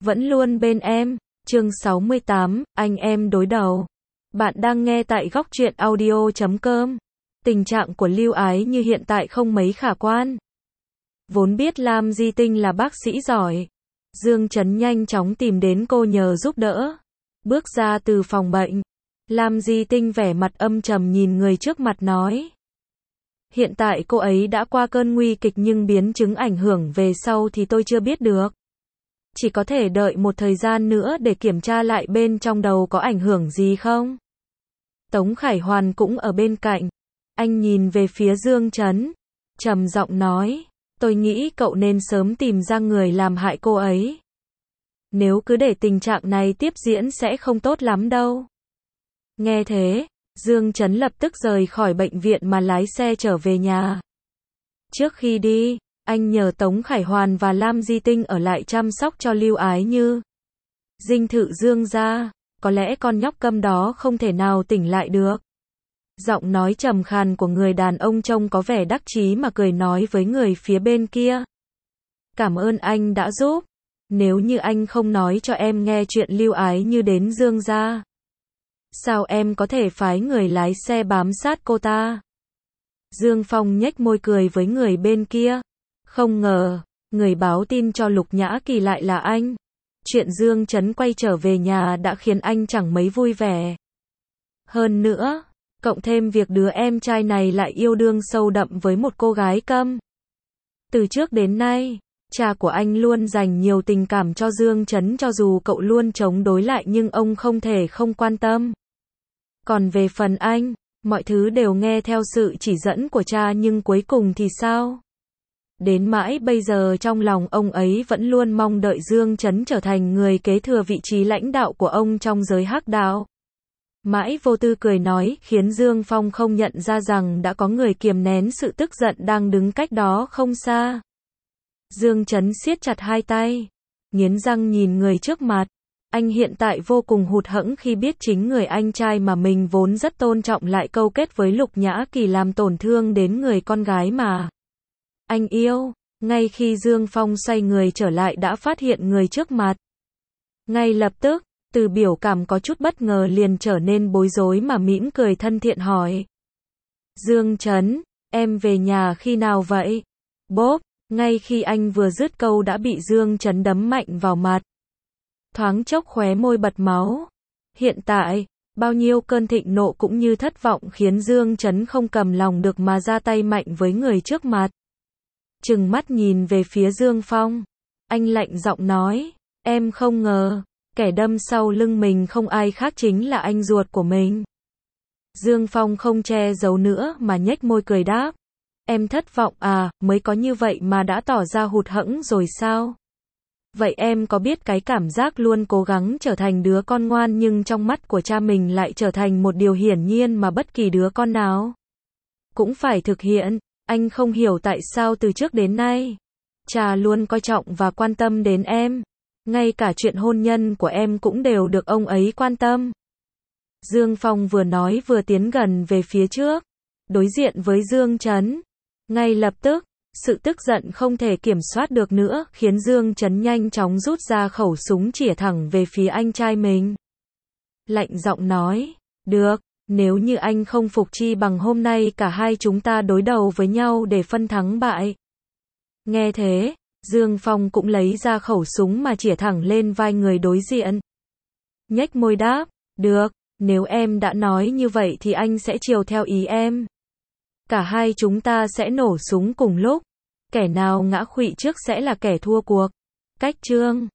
vẫn luôn bên em. Chương 68, anh em đối đầu. Bạn đang nghe tại Góc Truyện Audio.com. Tình trạng của Lưu Ái Như hiện tại không mấy khả quan. Vốn biết Lam Di Tinh là bác sĩ giỏi, Dương Chấn nhanh chóng tìm đến cô nhờ giúp đỡ. Bước ra từ phòng bệnh, Lam Di Tinh vẻ mặt âm trầm nhìn người trước mặt nói. Hiện tại cô ấy đã qua cơn nguy kịch nhưng biến chứng ảnh hưởng về sau thì tôi chưa biết được. Chỉ có thể đợi một thời gian nữa để kiểm tra lại bên trong đầu có ảnh hưởng gì không. Tống Khải Hoàn cũng ở bên cạnh. Anh nhìn về phía Dương Chấn, trầm giọng nói, tôi nghĩ cậu nên sớm tìm ra người làm hại cô ấy. Nếu cứ để tình trạng này tiếp diễn sẽ không tốt lắm đâu. Nghe thế, Dương Chấn lập tức rời khỏi bệnh viện mà lái xe trở về nhà. Trước khi đi, anh nhờ Tống Khải Hoàn và Lam Di Tinh ở lại chăm sóc cho Lưu Ái Như. Dinh thự Dương gia, có lẽ con nhóc câm đó không thể nào tỉnh lại được. Giọng nói trầm khàn của người đàn ông trông có vẻ đắc chí mà cười nói với người phía bên kia. Cảm ơn anh đã giúp. Nếu như anh không nói cho em nghe chuyện Lưu Ái Như đến Dương gia, sao em có thể phái người lái xe bám sát cô ta? Dương Phong nhếch môi cười với người bên kia. Không ngờ, người báo tin cho Lục Nhã Kỳ lại là anh. Chuyện Dương Chấn quay trở về nhà đã khiến anh chẳng mấy vui vẻ. Hơn nữa, cộng thêm việc đứa em trai này lại yêu đương sâu đậm với một cô gái câm. Từ trước đến nay, cha của anh luôn dành nhiều tình cảm cho Dương Chấn cho dù cậu luôn chống đối lại nhưng ông không thể không quan tâm. Còn về phần anh, mọi thứ đều nghe theo sự chỉ dẫn của cha nhưng cuối cùng thì sao? Đến mãi bây giờ trong lòng ông ấy vẫn luôn mong đợi Dương Chấn trở thành người kế thừa vị trí lãnh đạo của ông trong giới hắc đạo. Mãi vô tư cười nói khiến Dương Phong không nhận ra rằng đã có người kiềm nén sự tức giận đang đứng cách đó không xa. Dương Chấn siết chặt hai tay, nghiến răng nhìn người trước mặt. Anh hiện tại vô cùng hụt hẫng khi biết chính người anh trai mà mình vốn rất tôn trọng lại câu kết với Lục Nhã Kỳ làm tổn thương đến người con gái mà anh yêu. Ngay khi Dương Phong xoay người trở lại đã phát hiện người trước mặt. Ngay lập tức, từ biểu cảm có chút bất ngờ liền trở nên bối rối mà mỉm cười thân thiện hỏi. Dương Chấn, em về nhà khi nào vậy? Bốp, ngay khi anh vừa dứt câu đã bị Dương Chấn đấm mạnh vào mặt. Thoáng chốc khóe môi bật máu. Hiện tại, bao nhiêu cơn thịnh nộ cũng như thất vọng khiến Dương Chấn không cầm lòng được mà ra tay mạnh với người trước mặt. Trừng mắt nhìn về phía Dương Phong. Anh lạnh giọng nói, em không ngờ, kẻ đâm sau lưng mình không ai khác chính là anh ruột của mình. Dương Phong không che giấu nữa mà nhếch môi cười đáp. Em thất vọng à, mới có như vậy mà đã tỏ ra hụt hẫng rồi sao? Vậy em có biết cái cảm giác luôn cố gắng trở thành đứa con ngoan nhưng trong mắt của cha mình lại trở thành một điều hiển nhiên mà bất kỳ đứa con nào cũng phải thực hiện. Anh không hiểu tại sao từ trước đến nay, cha luôn coi trọng và quan tâm đến em. Ngay cả chuyện hôn nhân của em cũng đều được ông ấy quan tâm. Dương Phong vừa nói vừa tiến gần về phía trước, đối diện với Dương Chấn. Ngay lập tức, sự tức giận không thể kiểm soát được nữa khiến Dương Chấn nhanh chóng rút ra khẩu súng chĩa thẳng về phía anh trai mình. Lạnh giọng nói, được, nếu như anh không phục chi bằng hôm nay cả hai chúng ta đối đầu với nhau để phân thắng bại. Nghe thế, Dương Phong cũng lấy ra khẩu súng mà chĩa thẳng lên vai người đối diện. Nhếch môi đáp, được, nếu em đã nói như vậy thì anh sẽ chiều theo ý em. Cả hai chúng ta sẽ nổ súng cùng lúc. Kẻ nào ngã khuỵu trước sẽ là kẻ thua cuộc. Cách chương